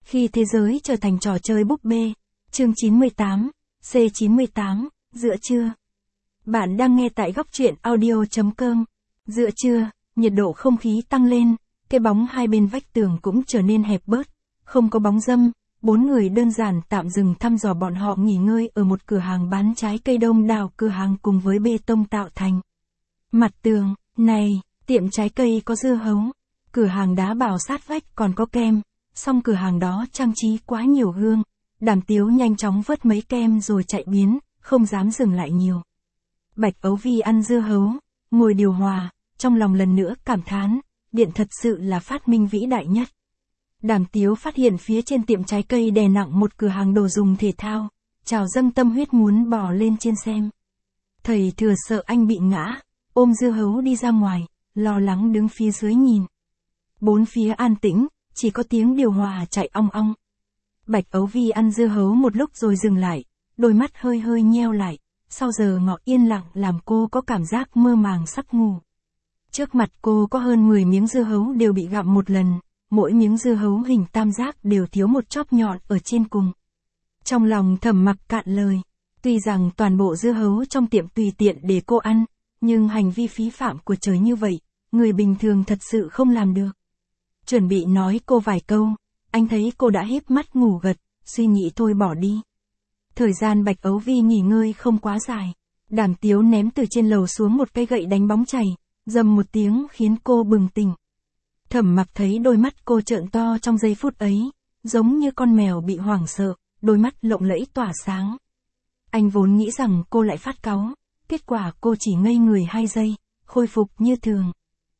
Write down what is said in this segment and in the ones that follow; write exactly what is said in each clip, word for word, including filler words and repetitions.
Khi thế giới trở thành trò chơi búp bê. Chương chín mươi tám, C chín mươi tám, giữa trưa. Bạn đang nghe tại góc truyện audio.com. Giữa trưa, nhiệt độ không khí tăng lên, cái bóng hai bên vách tường cũng trở nên hẹp bớt, không có bóng râm, bốn người đơn giản tạm dừng thăm dò bọn họ nghỉ ngơi ở một cửa hàng bán trái cây đông đảo, cửa hàng cùng với bê tông tạo thành. Mặt tường, này, tiệm trái cây có dưa hấu, cửa hàng đá bảo sát vách còn có kem, song cửa hàng đó trang trí quá nhiều gương. Đàm Tiếu nhanh chóng vớt mấy kem rồi chạy biến, không dám dừng lại nhiều. Bạch Ấu Vi ăn dưa hấu, ngồi điều hòa, trong lòng lần nữa cảm thán, điện thật sự là phát minh vĩ đại nhất. Đàm Tiếu phát hiện phía trên tiệm trái cây đè nặng một cửa hàng đồ dùng thể thao, trào dâng tâm huyết muốn bò lên trên xem. Thầy Thừa sợ anh bị ngã, ôm dưa hấu đi ra ngoài, lo lắng đứng phía dưới nhìn. Bốn phía an tĩnh, chỉ có tiếng điều hòa chạy ong ong. Bạch Ấu Vi ăn dưa hấu một lúc rồi dừng lại, đôi mắt hơi hơi nheo lại, sau giờ ngọ yên lặng làm cô có cảm giác mơ màng sắp ngủ. Trước mặt cô có hơn mười miếng dưa hấu đều bị gặm một lần, mỗi miếng dưa hấu hình tam giác đều thiếu một chóp nhọn ở trên cùng. Trong lòng Thẩm Mặc cạn lời, tuy rằng toàn bộ dưa hấu trong tiệm tùy tiện để cô ăn, nhưng hành vi phí phạm của trời như vậy, người bình thường thật sự không làm được. Chuẩn bị nói cô vài câu, anh thấy cô đã híp mắt ngủ gật, suy nghĩ thôi bỏ đi. Thời gian Bạch Ấu Vi nghỉ ngơi không quá dài, Đàm Tiếu ném từ trên lầu xuống một cây gậy đánh bóng chày, rầm một tiếng khiến cô bừng tỉnh. Thẩm Mặc thấy đôi mắt cô trợn to trong giây phút ấy, giống như con mèo bị hoảng sợ, đôi mắt lộng lẫy tỏa sáng. Anh vốn nghĩ rằng cô lại phát cáu, kết quả cô chỉ ngây người hai giây, khôi phục như thường.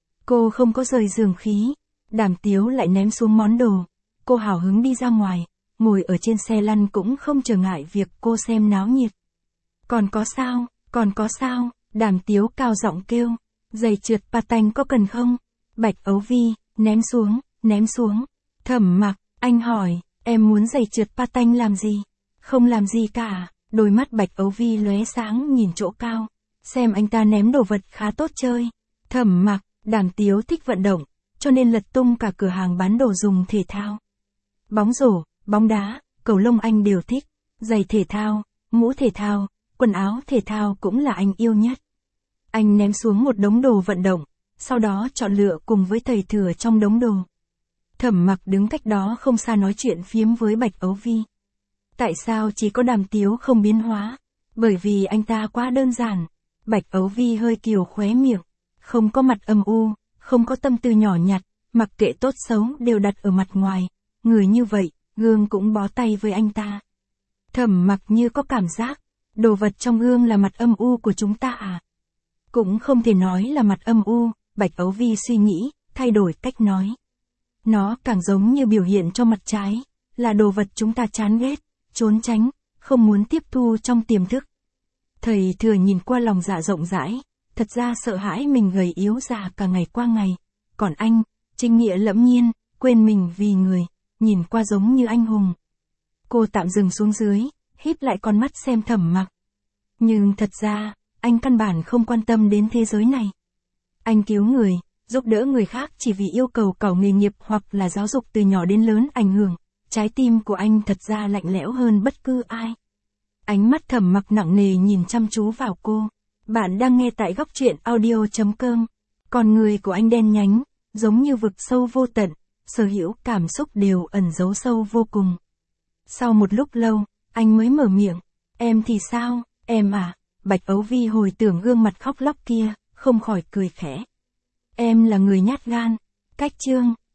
Cô không có rời giường khí, Đàm Tiếu lại ném xuống món đồ, cô hào hứng đi ra ngoài, ngồi ở trên xe lăn cũng không trở ngại việc cô xem náo nhiệt. Còn có sao, còn có sao, Đàm Tiếu cao giọng kêu, giày trượt patin có cần không? Bạch Ấu Vi, ném xuống, ném xuống. Thẩm Mặc, anh hỏi, em muốn giày trượt patin làm gì? Không làm gì cả, đôi mắt Bạch Ấu Vi lóe sáng nhìn chỗ cao, xem anh ta ném đồ vật khá tốt chơi. Thẩm Mặc, Đàm Tiếu thích vận động, cho nên lật tung cả cửa hàng bán đồ dùng thể thao. Bóng rổ, bóng đá, cầu lông anh đều thích, giày thể thao, mũ thể thao, quần áo thể thao cũng là anh yêu nhất. Anh ném xuống một đống đồ vận động, sau đó chọn lựa cùng với thầy Thừa trong đống đồ. Thẩm Mặc đứng cách đó không xa nói chuyện phiếm với Bạch Ấu Vi. Tại sao chỉ có Đàm Tiếu không biến hóa? Bởi vì anh ta quá đơn giản. Bạch Ấu Vi hơi kiều khóe miệng, không có mặt âm u, không có tâm tư nhỏ nhặt, mặc kệ tốt xấu đều đặt ở mặt ngoài. Người như vậy, gương cũng bó tay với anh ta. Thẩm Mặc như có cảm giác, đồ vật trong gương là mặt âm u của chúng ta à? Cũng không thể nói là mặt âm u, Bạch Ấu Vi suy nghĩ, thay đổi cách nói. Nó càng giống như biểu hiện cho mặt trái, là đồ vật chúng ta chán ghét, trốn tránh, không muốn tiếp thu trong tiềm thức. Thầy Thừa nhìn qua lòng dạ rộng rãi, thật ra sợ hãi mình gầy yếu già cả ngày qua ngày. Còn anh, chính nghĩa lẫm nhiên, quên mình vì người, nhìn qua giống như anh hùng. Cô tạm dừng xuống dưới, híp lại con mắt xem Thẩm Mặc. Nhưng thật ra, anh căn bản không quan tâm đến thế giới này. Anh cứu người, giúp đỡ người khác chỉ vì yêu cầu cầu nghề nghiệp hoặc là giáo dục từ nhỏ đến lớn ảnh hưởng. Trái tim của anh thật ra lạnh lẽo hơn bất cứ ai. Ánh mắt Thẩm Mặc nặng nề nhìn chăm chú vào cô. Bạn đang nghe tại góc truyện audio.com. Con người của anh đen nhánh, giống như vực sâu vô tận, sở hữu cảm xúc đều ẩn giấu sâu vô cùng. Sau một lúc lâu, anh mới mở miệng. Em thì sao, em à? Bạch Ấu Vi hồi tưởng gương mặt khóc lóc kia, không khỏi cười khẽ. Em là người nhát gan. Cách chương,